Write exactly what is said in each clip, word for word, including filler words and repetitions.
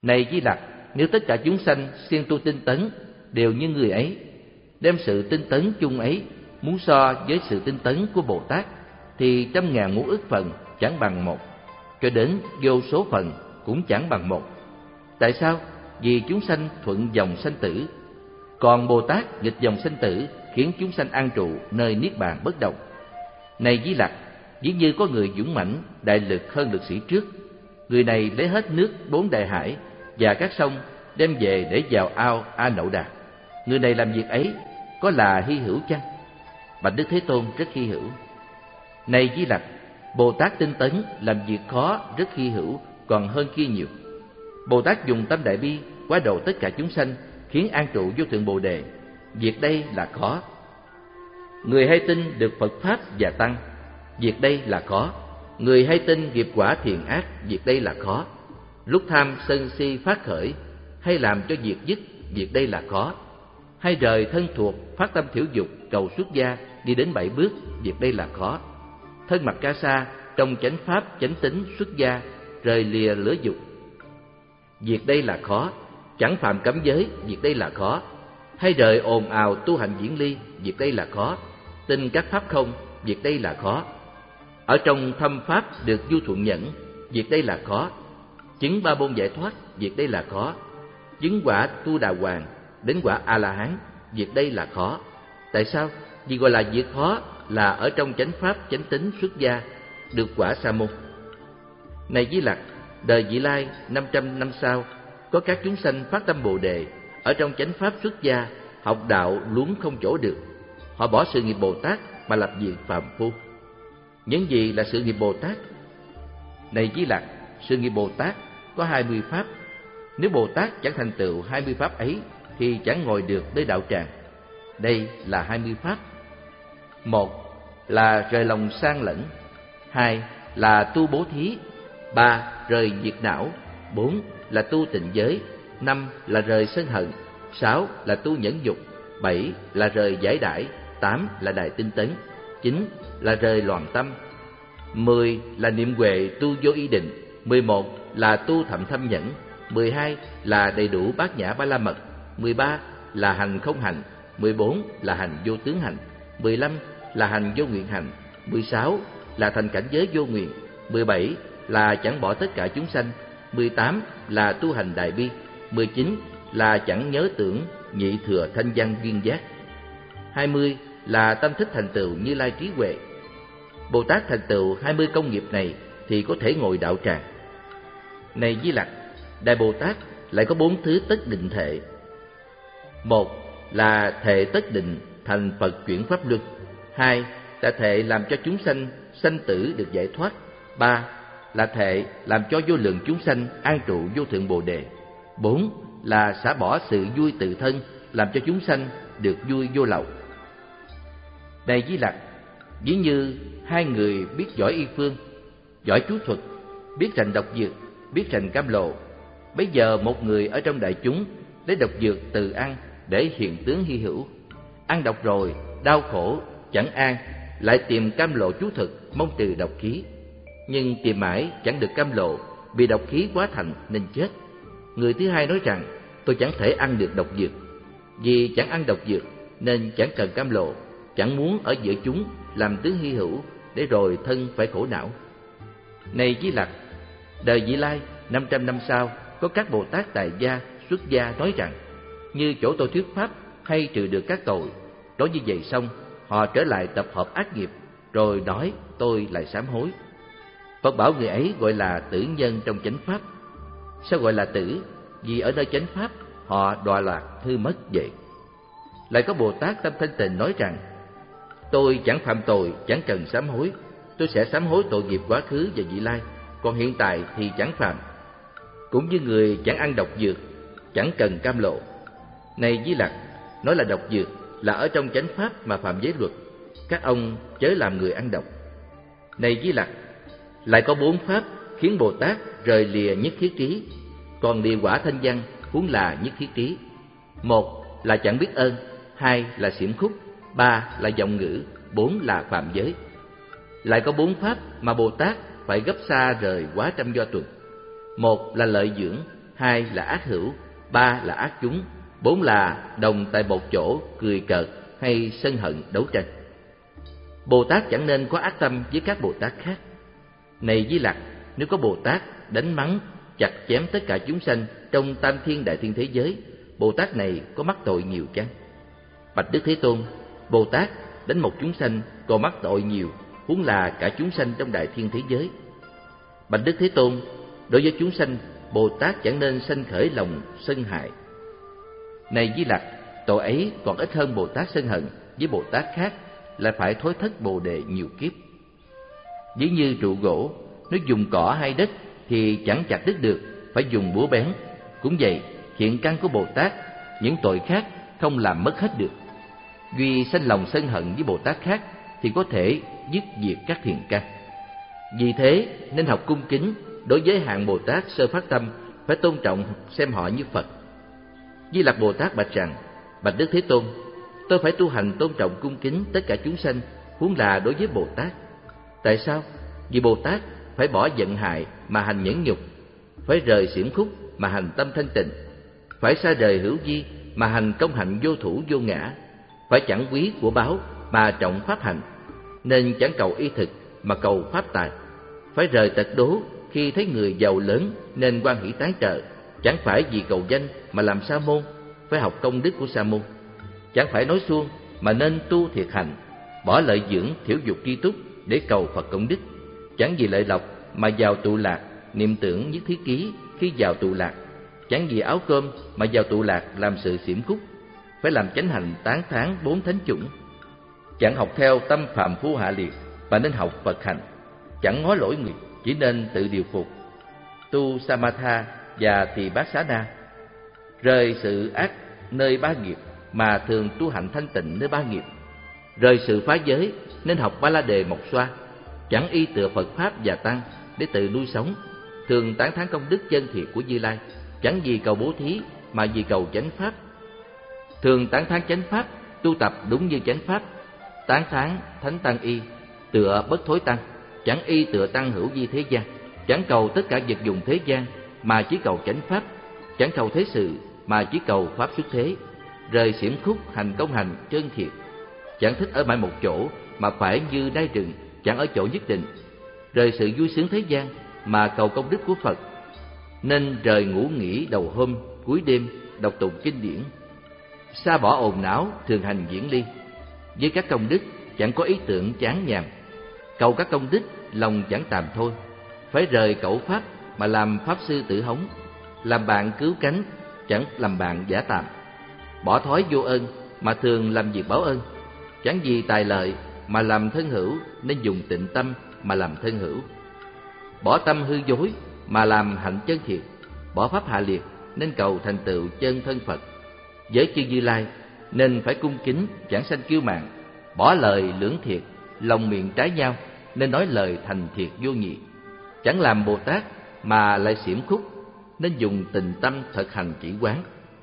Này Di Lặc, nếu tất cả chúng sanh siêng tu tinh tấn đều như người ấy, đem sự tinh tấn chung ấy muốn so với sự tinh tấn của Bồ Tát, thì trăm ngàn muôn ức phần chẳng bằng một, cho đến vô số phần cũng chẳng bằng một. Tại sao? Vì chúng sanh thuận dòng sanh tử, còn Bồ Tát nghịch dòng sanh tử, khiến chúng sanh an trụ nơi niết bàn bất động. Này Di Lặc, ví như có người dũng mãnh đại lực hơn lực sĩ trước. Người này lấy hết nước bốn đại hải và các sông đem về để vào ao A Nậu Đà. Người này làm việc ấy có là hy hữu chăng? Bạch Đức Thế Tôn, rất hy hữu. Này Di Lặc, Bồ Tát tinh tấn làm việc khó rất hy hữu, còn hơn kia nhiều. Bồ Tát dùng tâm đại bi quá độ tất cả chúng sanh, khiến an trụ vô thượng Bồ đề. Việc đây là khó. Người hay tin được Phật Pháp và Tăng, việc đây là khó. Người hay tin nghiệp quả thiện ác, việc đây là khó. Lúc tham sân si phát khởi, hay làm cho việc dứt, việc đây là khó. Hay rời thân thuộc, phát tâm thiểu dục, cầu xuất gia, đi đến bảy bước, việc đây là khó. Thân mặc ca sa, trong chánh pháp, chánh tính, xuất gia, rời lìa lửa dục, việc đây là khó. Chẳng phạm cấm giới, việc đây là khó. Hay rời ồn ào tu hành diễn ly, việc đây là khó. Tin các pháp không, việc đây là khó. Ở trong thâm pháp được du thuận nhẫn, việc đây là khó. Chứng ba môn giải thoát, việc đây là khó. Chứng quả tu đà hoàng, đến quả A La Hán, việc đây là khó. Tại sao? Vì gọi là việc khó là ở trong chánh pháp, chánh tính, xuất gia, được quả sa môn. Này Di Lặc, đời vị lai năm trăm năm sau, có các chúng sanh phát tâm Bồ đề, ở trong chánh pháp xuất gia, học đạo luống không chỗ được. Họ bỏ sự nghiệp Bồ Tát mà lập việc phàm phu. Những gì là sự nghiệp Bồ Tát? Này Di Lặc, sự nghiệp Bồ Tát có hai mươi pháp. Nếu Bồ Tát chẳng thành tựu hai mươi pháp ấy, thì chẳng ngồi được nơi đạo tràng. Đây là hai mươi pháp. Một là rời lòng sang lẫn. Hai là tu bố thí. Ba rời diệt não. Bốn là tu tịnh giới. Năm là rời sân hận. Sáu là tu nhẫn dục. Bảy là rời giải đãi. Tám là đại tinh tấn. Chín là rời loạn tâm. Mười là niệm huệ tu vô ý định. Mười một là tu thậm thâm nhẫn. Mười hai là đầy đủ bát nhã ba la mật. Mười ba là hành không hành. Mười bốn là hành vô tướng hành. Mười lăm là hành vô nguyện hành. Mười sáu là thành cảnh giới vô nguyện. Mười bảy là chẳng bỏ tất cả chúng sanh. Mười tám là tu hành đại bi. Mười chín là chẳng nhớ tưởng nhị thừa thanh văn duyên giác. Hai mươi là tâm thích thành tựu Như Lai trí huệ. Bồ Tát thành tựu hai mươi công nghiệp này thì có thể ngồi đạo tràng. Này Di Lặc, Đại Bồ Tát lại có bốn thứ tất định thệ. Một là thệ tất định thành Phật chuyển pháp luân. Hai là thệ làm cho chúng sanh sanh tử được giải thoát. Ba là thệ làm cho vô lượng chúng sanh an trụ vô thượng Bồ đề. Bốn là xả bỏ sự vui tự thân, làm cho chúng sanh được vui vô lậu. Này Di Lặc, ví như hai người biết giỏi y phương, giỏi chú thuật, biết rành độc dược, biết rành cam lộ. Bây giờ một người ở trong đại chúng lấy độc dược từ ăn để hiện tướng hy hữu. Ăn độc rồi, đau khổ, chẳng an, lại tìm cam lộ chú thực, mong trừ độc khí. Nhưng tìm mãi chẳng được cam lộ, bị độc khí quá thành nên chết. Người thứ hai nói rằng, tôi chẳng thể ăn được độc dược. Vì chẳng ăn độc dược nên chẳng cần cam lộ, chẳng muốn ở giữa chúng làm tướng hy hữu, để rồi thân phải khổ não. Này Di Lặc, đời vị lai năm trăm năm sau, có các Bồ Tát tại gia, xuất gia nói rằng, như chỗ tôi thuyết pháp hay trừ được các tội. Nói như vậy xong, họ trở lại tập hợp ác nghiệp, rồi nói tôi lại sám hối. Phật bảo người ấy gọi là tử nhân trong chánh pháp. Sao gọi là tử? Vì ở nơi chánh pháp họ đọa lạc hư mất vậy. Lại có Bồ Tát tâm thanh tịnh nói rằng, tôi chẳng phạm tội, chẳng cần sám hối. Tôi sẽ sám hối tội nghiệp quá khứ và vị lai, còn hiện tại thì chẳng phạm. Cũng như người chẳng ăn độc dược, chẳng cần cam lộ. Này Di Lặc, nói là độc dược là ở trong chánh pháp mà phạm giới luật. Các ông chớ làm người ăn độc. Này Di Lặc, lại có bốn pháp khiến Bồ Tát rời lìa nhất thiết trí, còn địa quả thanh văn huống là nhất thiết trí. Một là chẳng biết ơn. Hai là xiểm khúc. Ba là vọng ngữ. Bốn là phạm giới. Lại có bốn pháp mà Bồ Tát phải gấp xa rời quá trăm do tuần. Một là lợi dưỡng. hai là ác hữu, ba là ác chúng, bốn là đồng tại một chỗ cười cợt hay sân hận đấu tranh. Bồ Tát chẳng nên có ác tâm với các Bồ Tát khác. Này Di Lặc, nếu có Bồ Tát đánh mắng, chặt chém tất cả chúng sanh trong tam thiên đại thiên thế giới, Bồ Tát này có mắc tội nhiều chăng? Bạch Đức Thế Tôn, Bồ Tát đánh một chúng sanh còn mắc tội nhiều, huống là cả chúng sanh trong đại thiên thế giới. Bạch Đức Thế Tôn, đối với chúng sanh, Bồ Tát chẳng nên sanh khởi lòng sân hại. Này Di Lặc, tội ấy còn ít hơn Bồ Tát sân hận với Bồ Tát khác, lại phải thối thất Bồ đề nhiều kiếp. Ví như trụ gỗ, nếu dùng cỏ hay đất thì chẳng chặt đứt được, phải dùng búa bén. Cũng vậy, thiện căn của Bồ Tát, những tội khác không làm mất hết được. Duy sanh lòng sân hận với Bồ Tát khác thì có thể dứt diệt các thiện căn. Vì thế nên học cung kính đối với hạng Bồ Tát sơ phát tâm, phải tôn trọng xem họ như Phật. Di Lặc Bồ Tát bạch rằng: Bạch Đức Thế Tôn, tôi phải tu hành tôn trọng cung kính tất cả chúng sanh, huống là đối với Bồ Tát. Tại sao? Vì Bồ Tát phải bỏ giận hại mà hành nhẫn nhục, phải rời xiểm khúc mà hành tâm thanh tịnh, phải xa rời hữu vi mà hành công hạnh vô thủ vô ngã, phải chẳng quý của báo mà trọng pháp hạnh, nên chẳng cầu y thực mà cầu pháp tài, phải rời tật đố khi thấy người giàu lớn nên hoan hỷ tán trợ, chẳng phải vì cầu danh mà làm sa môn, phải học công đức của sa môn, chẳng phải nói suông mà nên tu thiệt hành, bỏ lợi dưỡng thiểu dục tri túc để cầu Phật công đức, chẳng vì lợi lộc mà vào tụ lạc, niệm tưởng nhất thiết ký khi vào tụ lạc, chẳng vì áo cơm mà vào tụ lạc làm sự xiểm khúc, phải làm chánh hành tán thán bốn thánh chủng, chẳng học theo tâm phàm phu hạ liệt mà nên học Phật hành, chẳng ngó lỗi người, chỉ nên tự điều phục, tu Samatha và Tỳ Bát Xá Na, rời sự ác nơi ba nghiệp mà thường tu hạnh thanh tịnh nơi ba nghiệp, rời sự phá giới nên học Ba La Đề Mộc Xoa, chẳng y tựa Phật pháp và tăng để tự nuôi sống, thường tán thán công đức chân thiệt của Như Lai, chẳng vì cầu bố thí mà vì cầu chánh pháp, thường tán thán chánh pháp, tu tập đúng như chánh pháp, tán thán thánh tăng y, tựa bất thối tăng, chẳng y tựa tăng hữu vi thế gian, chẳng cầu tất cả vật dụng thế gian mà chỉ cầu chánh pháp, chẳng cầu thế sự mà chỉ cầu pháp xuất thế, rời xiểm khúc hành công hành chân thiệt, chẳng thích ở mãi một chỗ mà phải như đai rừng, chẳng ở chỗ nhất định, rời sự vui sướng thế gian mà cầu công đức của Phật, nên rời ngủ nghỉ đầu hôm cuối đêm đọc tụng kinh điển, xa bỏ ồn não thường hành diễn ly, với các công đức chẳng có ý tưởng chán nhàn, cầu các công đức lòng chẳng tàm thôi, phải rời cẩu pháp mà làm pháp sư tử hống, làm bạn cứu cánh chẳng làm bạn giả tạm, bỏ thói vô ơn mà thường làm việc báo ơn, chẳng vì tài lợi mà làm thân hữu nên dùng tịnh tâm mà làm thân hữu, bỏ tâm hư dối mà làm hạnh chân thiệt, bỏ pháp hạ liệt nên cầu thành tựu chân thân Phật. Với chư Như Lai nên phải cung kính chẳng sanh kiêu mạn, bỏ lời lưỡng thiệt, lòng miệng trái nhau nên nói lời thành thiệt vô nhị, chẳng làm Bồ Tát mà lại xiểm khúc nên dùng tình tâm thực hành chỉ quán,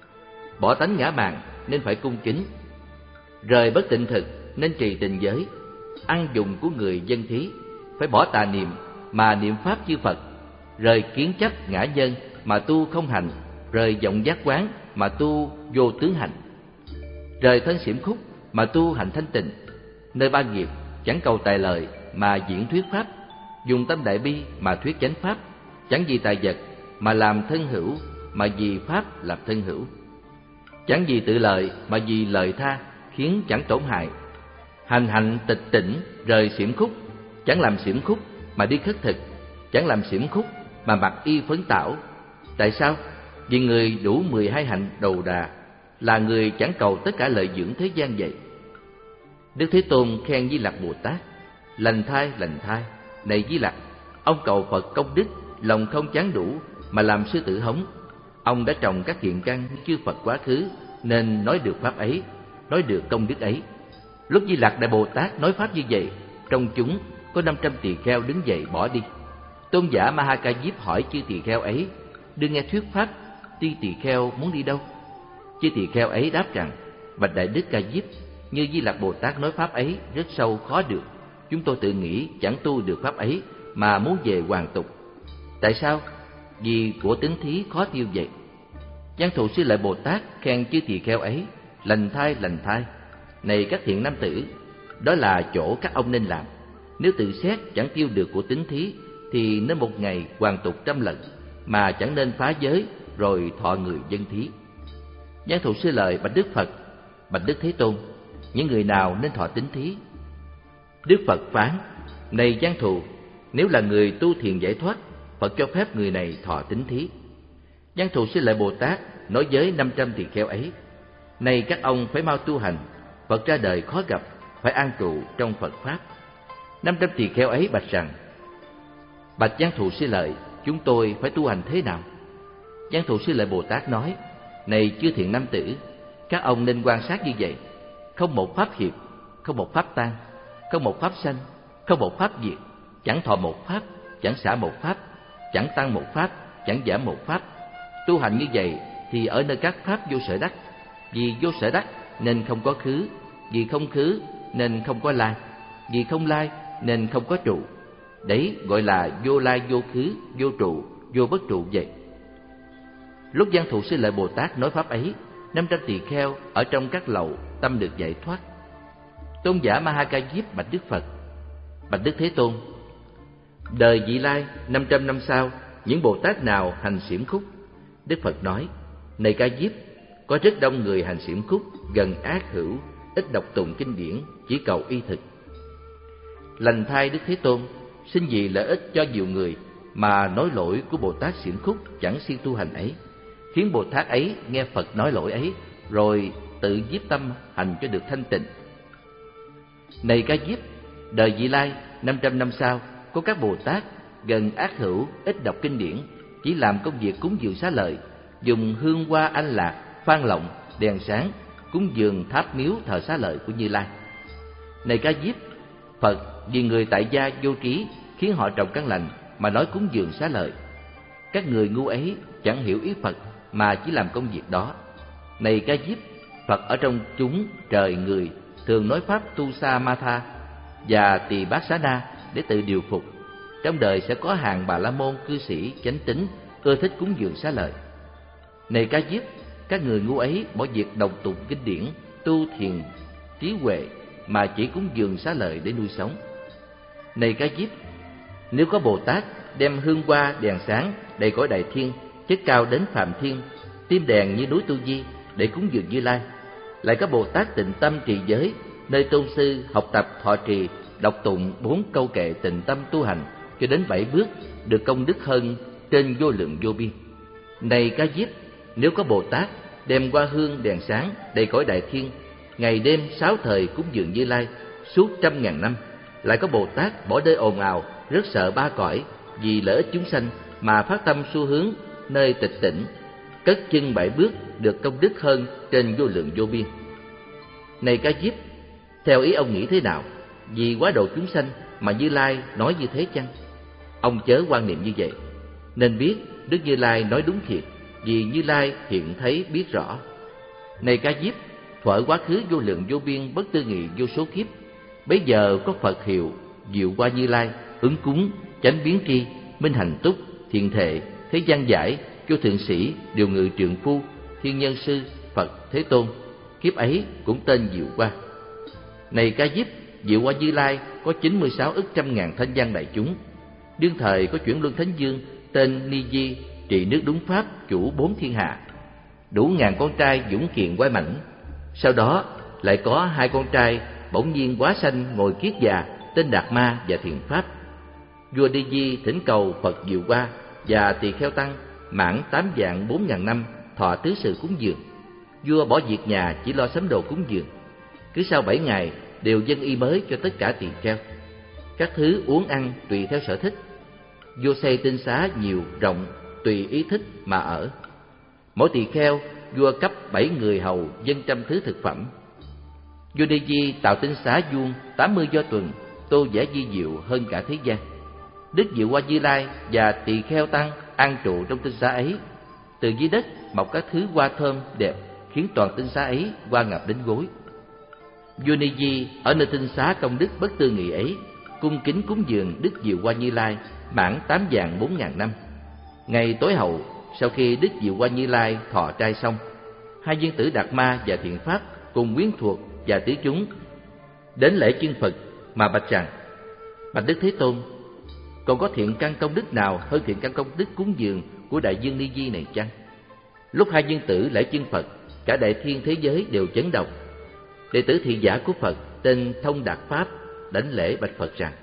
bỏ tánh ngã mạn nên phải cung kính, rời bất tịnh thực nên trì tình giới, ăn dùng của người dân thí, phải bỏ tà niệm mà niệm pháp chư Phật, rời kiến chấp ngã nhân mà tu không hành, rời vọng giác quán mà tu vô tướng hành, rời thân xiểm khúc mà tu hành thanh tịnh, nơi ba nghiệp chẳng cầu tài lợi mà diễn thuyết pháp, dùng tâm đại bi mà thuyết chánh pháp, chẳng vì tài vật mà làm thân hữu, mà vì pháp làm thân hữu, chẳng vì tự lợi mà vì lợi tha, khiến chẳng tổn hại, hành hạnh tịch tỉnh, rời xiểm khúc, chẳng làm xiểm khúc mà đi khất thực, chẳng làm xiểm khúc mà mặc y phấn tảo. Tại sao? Vì người đủ mười hai hạnh đầu đà, là người chẳng cầu tất cả lợi dưỡng thế gian vậy. Đức Thế Tôn khen Di Lặc Bồ Tát: Lành thai, lành thai, này Di Lặc, ông cầu Phật công đức, lòng không chán đủ mà làm sư tử hống. Ông đã trồng các thiện căn chư Phật quá khứ nên nói được pháp ấy, nói được công đức ấy. Lúc Di Lặc Đại Bồ Tát nói pháp như vậy, trong chúng có năm trăm tỳ kheo đứng dậy bỏ đi. Tôn giả Ma Ha Ca Diếp hỏi chư tỳ kheo ấy: đừng nghe thuyết pháp, ti tỳ kheo muốn đi đâu? Chư tỳ kheo ấy đáp rằng: bạch Đại Đức Ca Diếp, như Di Lặc Bồ Tát nói pháp ấy rất sâu khó được, chúng tôi tự nghĩ chẳng tu được pháp ấy mà muốn về hoàn tục. Tại sao? vì của tín thí khó tiêu vậy. Văn Thù Sư Lợi Bồ Tát khen chư tỳ kheo ấy: lành thai, lành thai. Này các thiện nam tử, đó là chỗ các ông nên làm. Nếu tự xét chẳng tiêu được của tín thí, thì nên một ngày hoàn tục trăm lần, mà chẳng nên phá giới rồi thọ người dân thí. Văn Thù Sư Lợi bạch Đức Phật: bạch Đức Thế Tôn, những người nào nên thọ tín thí? Đức Phật phán: này Văn Thù, nếu là người tu thiền giải thoát, Phật cho phép người này thọ tín thí. Văn Thù Sư Lợi Bồ Tát nói với năm trăm tỳ kheo ấy: này các ông phải mau tu hành, Phật ra đời khó gặp, phải an trụ trong Phật pháp. Năm trăm tỳ kheo ấy bạch rằng: bạch Văn Thù Sư Lợi, chúng tôi phải tu hành thế nào? Văn Thù Sư Lợi Bồ Tát nói: này chư thiện nam tử, các ông nên quan sát như vậy: không một pháp hiệp, không một pháp tan, không một pháp sanh, không một pháp diệt, chẳng thọ một pháp, chẳng xả một pháp, chẳng tăng một pháp, chẳng giảm một pháp. Tu hành như vậy thì ở nơi các pháp vô sở đắc. Vì vô sở đắc nên không có khứ, vì không khứ nên không có lai, vì không lai nên không có trụ. Đấy gọi là vô lai, vô khứ, vô trụ, vô bất trụ vậy. Lúc Văn Thù Sư Lợi Bồ Tát nói pháp ấy, năm trăm tỳ kheo ở trong các lầu tâm được giải thoát. Tôn giả Ma Ha Ca Diếp bạch Đức Phật: bạch Đức Thế Tôn, đời vị lai năm trăm năm sau, những Bồ Tát nào hành xiểm khúc? Đức Phật nói: này Ca Diếp, có rất đông người hành xiểm khúc, gần ác hữu, ít đọc tụng kinh điển, chỉ cầu y thực. Lành thai Đức Thế Tôn, xin vì lợi ích cho nhiều người mà nói lỗi của Bồ Tát xiểm khúc chẳng siêng tu hành ấy, khiến Bồ Tát ấy nghe Phật nói lỗi ấy, rồi tự nhiếp tâm hành cho được thanh tịnh. Này Ca Diếp, đời vị lai năm trăm năm sau, có các Bồ Tát gần ác hữu, ít đọc kinh điển, chỉ làm công việc cúng dường xá lợi, dùng hương hoa anh lạc, phan lọng, đèn sáng, cúng dường tháp miếu thờ xá lợi của Như Lai. Này Ca Diếp, Phật vì người tại gia vô trí khiến họ trồng căn lành mà nói cúng dường xá lợi. Các người ngu ấy chẳng hiểu ý Phật mà chỉ làm công việc đó. Này Ca Diếp, Phật ở trong chúng trời người thường nói pháp tu sa ma tha và tỳ bát xá na để tự điều phục. Trong đời sẽ có hàng bà la môn cư sĩ chánh tín ưa thích cúng dường xá lợi. Này Ca Diếp, các người ngu ấy bỏ việc đọc tụng kinh điển, tu thiền trí huệ mà chỉ cúng dường xá lợi để nuôi sống. Này Ca Diếp, nếu có Bồ Tát đem hương hoa đèn sáng đầy cõi đại thiên, chất cao đến phàm thiên, tim đèn như núi Tu Di để cúng dường Như Lai, lại có Bồ Tát tịnh tâm trì giới, nơi tôn sư học tập thọ trì, đọc tụng bốn câu kệ tịnh tâm tu hành cho đến bảy bước, được công đức hơn trên vô lượng vô biên. Này Ca Diếp, nếu có Bồ Tát đem hoa hương đèn sáng đầy cõi đại thiên, ngày đêm sáu thời cúng dường Như Lai suốt trăm ngàn năm, lại có Bồ Tát bỏ nơi ồn ào, rất sợ ba cõi, vì lợi ích chúng sanh mà phát tâm xu hướng nơi tịch tỉnh, cất chân bảy bước, được công đức hơn trên vô lượng vô biên. Này Ca Diếp, theo ý ông nghĩ thế nào? Vì quá độ chúng sanh mà Như Lai nói như thế chăng? Ông chớ quan niệm như vậy. Nên biết Đức Như Lai nói đúng thiệt, vì Như Lai hiện thấy biết rõ. Này Ca Diếp, thuở quá khứ vô lượng vô biên bất tư nghị vô số kiếp, bấy giờ có Phật hiệu diệu qua Như Lai, ứng cúng, chánh biến tri, minh hành túc, thiện thệ, thế gian giải, vô thượng sĩ, điều ngự trượng phu, thiên nhân sư, Phật Thế Tôn. Kiếp ấy cũng tên diệu qua. Này Ca Diếp, diệu qua Như Lai có chín mươi sáu ức trăm ngàn thanh văn đại chúng. Đương thời có chuyển luân thánh dương tên Ni Di, trị nước đúng pháp, chủ bốn thiên hạ, đủ ngàn con trai dũng kiện quái mãnh. Sau đó lại có hai con trai bỗng nhiên quá sanh ngồi kiết già, tên Đạt Ma và Thiện Pháp. Vua Ni Di thỉnh cầu Phật diệu qua và tỳ kheo tăng mãn tám vạn bốn ngàn năm thọ tứ sự cúng dường. Vua bỏ việc nhà chỉ lo sắm đồ cúng dường. Cứ sau bảy ngày đều dâng y mới cho tất cả tỳ kheo, các thứ uống ăn tùy theo sở thích. Vua xây tinh xá nhiều rộng tùy ý thích mà ở. Mỗi tỳ kheo vua cấp bảy người hầu dâng trăm thứ thực phẩm. Vua Ni Di tạo tinh xá vuông tám mươi do tuần, tô vẽ di diệu hơn cả thế gian. Đức Diệu Qua Như Lai và tỳ kheo tăng an trụ trong tinh xá ấy. Từ dưới đất mọc các thứ hoa thơm đẹp, khiến toàn tinh xá ấy hoa ngập đến gối. Vua Ni Di ở nơi tinh xá công đức bất tư nghị ấy, cung kính cúng dường Đức Diệu Qua Như Lai mãn tám vạn bốn ngàn năm. Ngày tối hậu, sau khi Đức Diệu Hoa Như Lai thọ trai xong, hai viên tử Đạt Ma và Thiện Pháp cùng quyến thuộc và tứ chúng đến lễ chân Phật mà bạch rằng: Bạch Đức Thế Tôn, còn có thiện căn công đức nào hơn thiện căn công đức cúng dường của Đại Dương Ni Di này chăng? Lúc hai viên tử lễ chân Phật, cả đại thiên thế giới đều chấn động. Đệ tử thị giả của Phật tên Thông Đạt Pháp đảnh lễ bạch Phật rằng: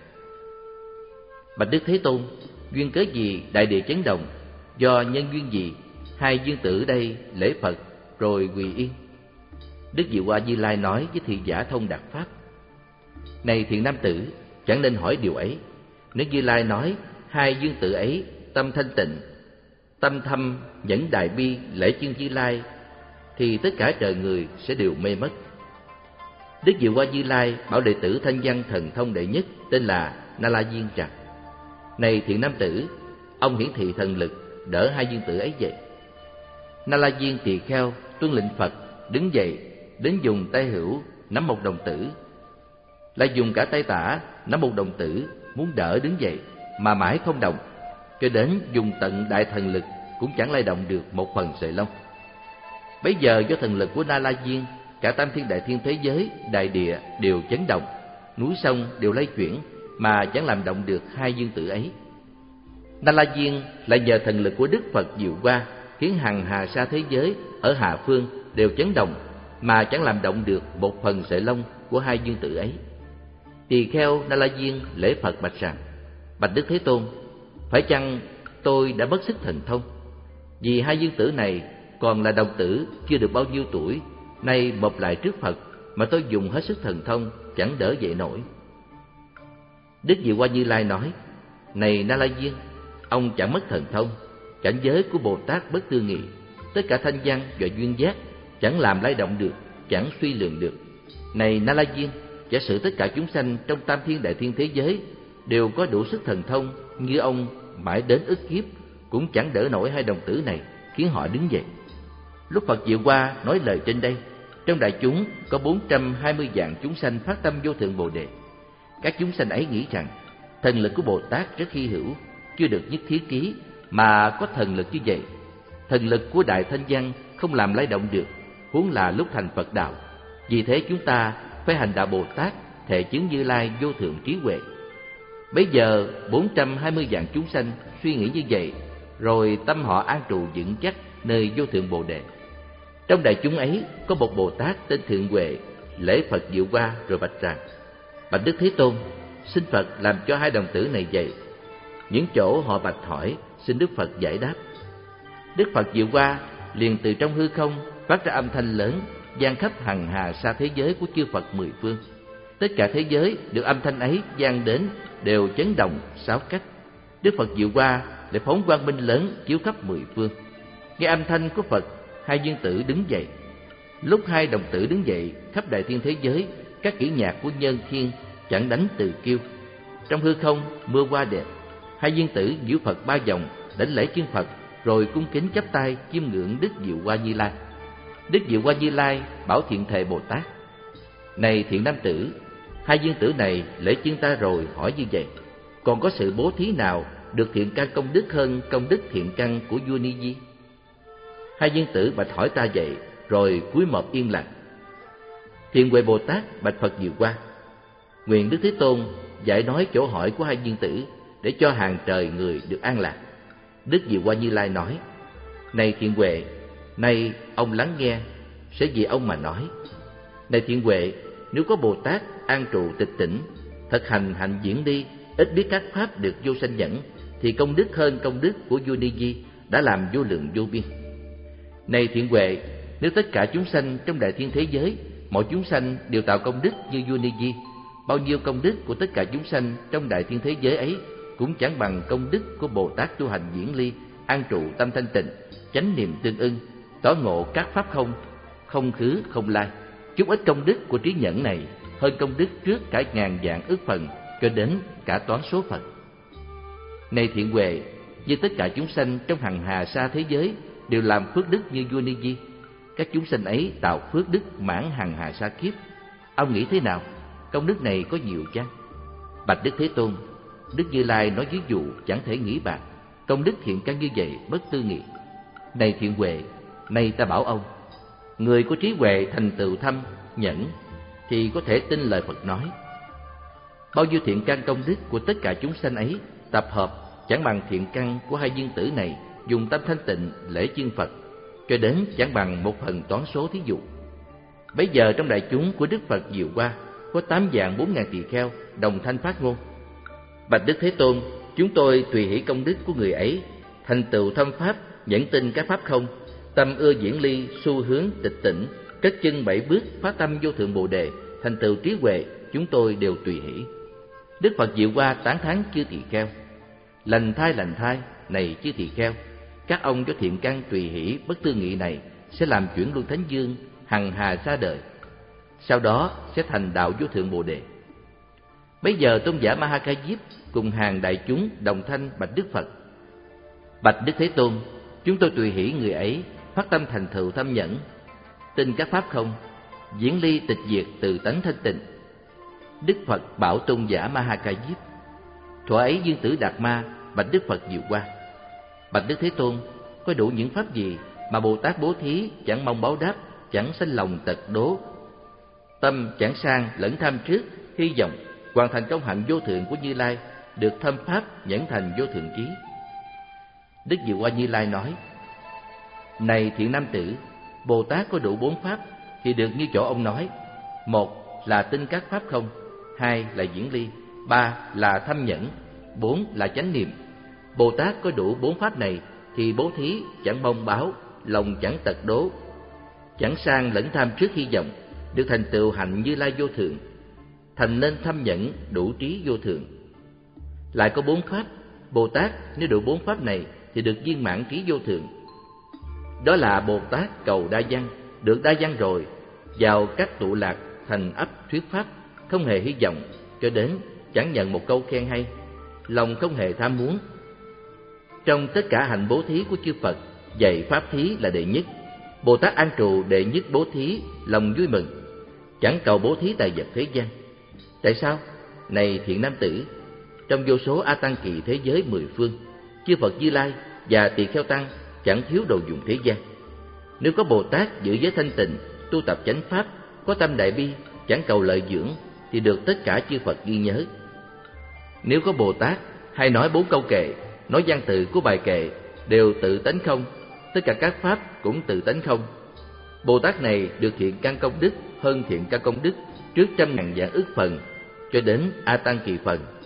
Bạch Đức Thế Tôn, duyên cớ gì đại địa chấn động? Do nhân duyên gì hai viên tử đây lễ Phật rồi quỳ yên? Đức Diệu Hoa Như Lai nói với thị giả Thông Đạt Pháp: Này thiện nam tử, chẳng nên hỏi điều ấy. Nếu Như Lai nói hai viên tử ấy tâm thanh tịnh, tâm thâm nhẫn đại bi lễ chân Như Lai, thì tất cả trời người sẽ đều mê mất. Đức Diệu Hoa Như Lai bảo đệ tử thanh văn thần thông đệ nhất tên là Na La Diên rằng: Này thiện nam tử, ông hiển thị thần lực đỡ hai viên tử ấy dậy. Na La Diên tỳ kheo tuân lệnh Phật đứng dậy, đến dùng tay hữu nắm một đồng tử, lại dùng cả tay tả nắm một đồng tử, muốn đỡ đứng dậy mà mãi không động, cho đến dùng tận đại thần lực cũng chẳng lay động được một phần sợi lông. Bấy giờ do thần lực của Na La Diên, cả tam thiên đại thiên thế giới, đại địa đều chấn động, núi sông đều lay chuyển, mà chẳng làm động được hai viên tử ấy. Na La Diên lại nhờ thần lực của Đức Phật Diệu Hoa, khiến hằng hà sa thế giới ở hạ phương đều chấn động, mà chẳng làm động được một phần sợi lông của hai viên tử ấy. Tỳ kheo Na La Diên lễ Phật bạch rằng: Bạch Đức Thế Tôn, phải chăng tôi đã mất sức thần thông? Vì hai viên tử này còn là đồng tử, chưa được bao nhiêu tuổi, nay mộp lại trước Phật, mà tôi dùng hết sức thần thông chẳng đỡ dậy nổi. Đức Diệu Hoa Như Lai nói: Này Na La Diên, ông chẳng mất thần thông. Cảnh giới của Bồ Tát bất tư nghị, tất cả thanh văn và duyên giác chẳng làm lay động được, chẳng suy lường được. Này Na La Diên, giả sử tất cả chúng sanh trong tam thiên đại thiên thế giới đều có đủ sức thần thông như ông, mãi đến ức kiếp cũng chẳng đỡ nổi hai đồng tử này, khiến họ đứng dậy. Lúc Phật Diệu Hoa nói lời trên đây, trong đại chúng có bốn trăm hai mươi vạn chúng sanh phát tâm vô thượng Bồ Đề. Các chúng sanh ấy nghĩ rằng thần lực của Bồ Tát rất hy hữu, chưa được nhất thiết ký, mà có thần lực như vậy. Thần lực của Đại Thanh Văn không làm lay động được, huống là lúc thành Phật đạo. Vì thế chúng ta phải hành đạo Bồ Tát, thệ chứng Như Lai vô thượng trí huệ. Bấy giờ bốn trăm hai mươi vạn chúng sanh suy nghĩ như vậy, rồi tâm họ an trụ vững chắc nơi vô thượng Bồ Đề. Trong đại chúng ấy có một Bồ Tát tên Thượng Huệ lễ Phật Diệu Hoa rồi bạch rằng: Bạch Đức Thế Tôn, xin Phật làm cho hai đồng tử này dậy. Những chỗ họ bạch hỏi, xin Đức Phật giải đáp. Đức Phật Diệu Hoa liền từ trong hư không phát ra âm thanh lớn, vang khắp hằng hà sa thế giới của chư Phật mười phương. Tất cả thế giới được âm thanh ấy vang đến đều chấn động sáu cách. Đức Phật Diệu Hoa lại phóng quang minh lớn chiếu khắp mười phương. Nghe âm thanh của Phật, hai viên tử đứng dậy. Lúc hai đồng tử đứng dậy, khắp đại thiên thế giới, các kỹ nhạc của nhân thiên chẳng đánh từ kêu. Trong hư không mưa hoa đẹp. Hai viên tử nhiễu Phật ba vòng, đảnh lễ chân Phật, rồi cung kính chắp tay chiêm ngưỡng Đức Diệu Hoa Như Lai. Đức Diệu Hoa Như Lai bảo Thiện Thệ Bồ Tát: Này thiện nam tử, hai viên tử này lễ chân ta rồi hỏi như vậy, còn có sự bố thí nào được thiện căn công đức hơn công đức thiện căn của vua Ni Di? Hai viên tử bạch hỏi ta vậy, rồi cúi mọp yên lặng. Thiện Huệ Bồ Tát bạch Phật Diệu Hoa: Nguyện Đức Thế Tôn giải nói chỗ hỏi của hai viên tử, để cho hàng trời người được an lạc. Đức Diệu Hoa Như Lai nói: Này Thiện Huệ, nay ông lắng nghe, sẽ vì ông mà nói. Này Thiện Huệ, nếu có Bồ Tát an trụ tịch tỉnh, thực hành hạnh diễn đi, ít biết các pháp được vô sanh dẫn, thì công đức hơn công đức của vua Ni Di đã làm vô lượng vô biên. Này Thiện Huệ, nếu tất cả chúng sanh trong đại thiên thế giới, mọi chúng sanh đều tạo công đức như vua Ni Di, bao nhiêu công đức của tất cả chúng sanh trong đại thiên thế giới ấy cũng chẳng bằng công đức của Bồ Tát tu hành diễn ly, an trụ tâm thanh tịnh, chánh niệm tương ưng, tỏ ngộ các pháp không, không khứ không lai. Chút ít công đức của trí nhẫn này hơn công đức trước cả ngàn vạn ức phần, cho đến cả toán số phận. Này Thiện Huệ, như tất cả chúng sanh trong hằng hà sa thế giới đều làm phước đức như vua Ni Di, các chúng sanh ấy tạo phước đức mãn hằng hà sa kiếp. Ông nghĩ thế nào? Công đức này có nhiều chăng? Bạch Đức Thế Tôn, Đức Như Lai nói ví dụ chẳng thể nghĩ bạc. công đức thiện căn như vậy bất tư nghị. Này thiện huệ, nay ta bảo ông, người có trí huệ thành tựu thâm nhẫn thì có thể tin lời Phật nói. Bao nhiêu thiện căn công đức của tất cả chúng sanh ấy tập hợp chẳng bằng thiện căn của hai viên tử này dùng tâm thanh tịnh lễ chiên Phật, cho đến chẳng bằng một phần toán số thí dụ. Bấy giờ trong đại chúng của Đức Phật Diệu Hoa có tám vạn bốn ngàn tỳ kheo đồng thanh phát ngôn: Bạch Đức Thế Tôn, chúng tôi tùy hỷ công đức của người ấy, thành tựu thâm pháp, nhẫn tin các pháp không, tâm ưa diễn ly, xu hướng tịch tỉnh, cất chân bảy bước, phát tâm vô thượng bồ đề, thành tựu trí huệ, chúng tôi đều tùy hỷ. Đức Phật Diệu Hoa tán thán chư tỳ kheo: Lành thai lành thai, này chư tỳ kheo, các ông có thiện căn tùy hỷ bất tư nghị này sẽ làm chuyển luân thánh dương, hằng hà xa đời, sau đó sẽ thành đạo vô thượng bồ đề. Bấy giờ tôn giả Ma Ha Ca Diếp cùng hàng đại chúng đồng thanh bạch Đức Phật: Bạch Đức Thế Tôn, chúng tôi tùy hỷ người ấy phát tâm thành tựu thâm nhẫn, tin các pháp không, diễn ly tịch diệt từ tánh thanh tịnh. Đức Phật bảo tôn giả Ma Ha Ca Diếp: Thuở ấy Dương Tử Đạt Ma bạch Đức Phật Diệu Hoa: Bạch Đức Thế Tôn, có đủ những pháp gì mà Bồ Tát bố thí chẳng mong báo đáp, chẳng sanh lòng tật đố, tâm chẳng sang lẫn tham trước, hy vọng hoàn thành công hạnh vô thượng của Như Lai, được thâm pháp nhẫn thành vô thượng trí. Đức Diệu Hoa Như Lai nói: Này thiện nam tử, Bồ Tát có đủ bốn pháp thì được như chỗ ông nói: một là tin các pháp không, hai là diễn ly, ba là thâm nhẫn, bốn là chánh niệm. Bồ Tát có đủ bốn pháp này thì bố thí chẳng mong báo, lòng chẳng tật đố, chẳng sang lẫn tham trước hy vọng, được thành tựu hạnh Như Lai vô thượng, thành nên thâm nhẫn đủ trí vô thượng. Lại có bốn pháp, Bồ Tát nếu đủ bốn pháp này thì được viên mãn trí vô thượng. Đó là Bồ Tát cầu đa văn, được đa văn rồi, vào các tụ lạc thành ấp thuyết pháp, không hề hy vọng, cho đến chẳng nhận một câu khen hay, lòng không hề tham muốn. Trong tất cả hạnh bố thí của chư Phật, dạy pháp thí là đệ nhất. Bồ Tát an trụ đệ nhất bố thí, lòng vui mừng, chẳng cầu bố thí tài vật thế gian. Tại sao? Này thiện nam tử, trong vô số A Tăng kỳ thế giới mười phương, chư Phật Như Lai và tỳ kheo tăng chẳng thiếu đồ dùng thế gian. Nếu có Bồ Tát giữ giới thanh tịnh, tu tập chánh pháp, có tâm đại bi, chẳng cầu lợi dưỡng, thì được tất cả chư Phật ghi nhớ. Nếu có Bồ Tát hay nói bốn câu kệ, nói văn tự của bài kệ đều tự tánh không, tất cả các pháp cũng tự tánh không. Bồ Tát này được thiện căn công đức hơn thiện căn công đức trước trăm ngàn vạn ức phần, cho đến A Tăng kỳ phần.